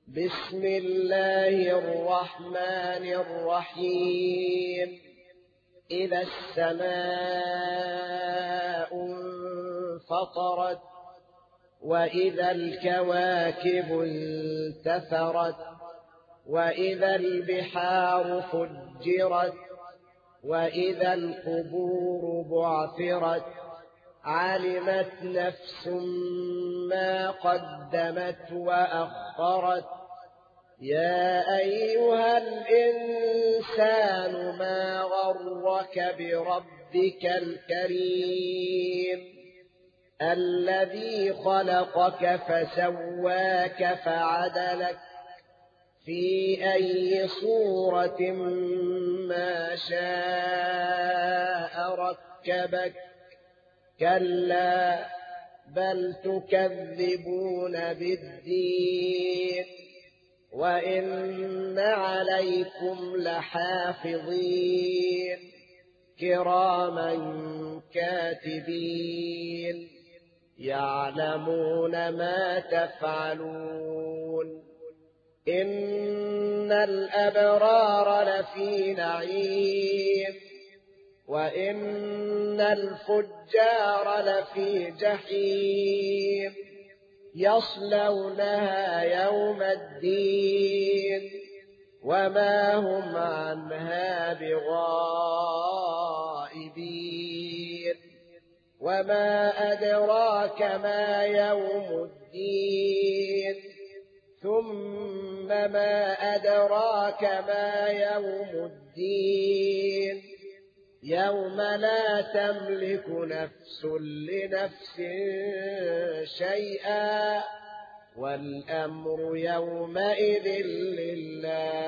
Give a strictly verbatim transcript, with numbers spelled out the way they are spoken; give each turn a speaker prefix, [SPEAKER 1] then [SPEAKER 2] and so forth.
[SPEAKER 1] بسم الله الرحمن الرحيم. إذا السماء انفطرت وإذا الكواكب انتثرت وإذا البحار فجرت وإذا القبور بعثرت علمت نفس ما قدمت وأخرت. يا أيها الإنسان ما غرك بربك الكريم الذي خلقك فسواك فعدلك في أي صورة ما شاء ركبك. كلا بل تكذبون بالدين وإن عليكم لحافظين كراما كاتبين يعلمون ما تفعلون. إن الأبرار لفي نعيم وإن الفجار لفي جحيم يصلونها يوم الدين وما هم عنها بغائبين. وما أدراك ما يوم الدين ثم ما أدراك ما يوم الدين يوم لا تملك نفس لنفس شيئا والأمر يومئذ لله.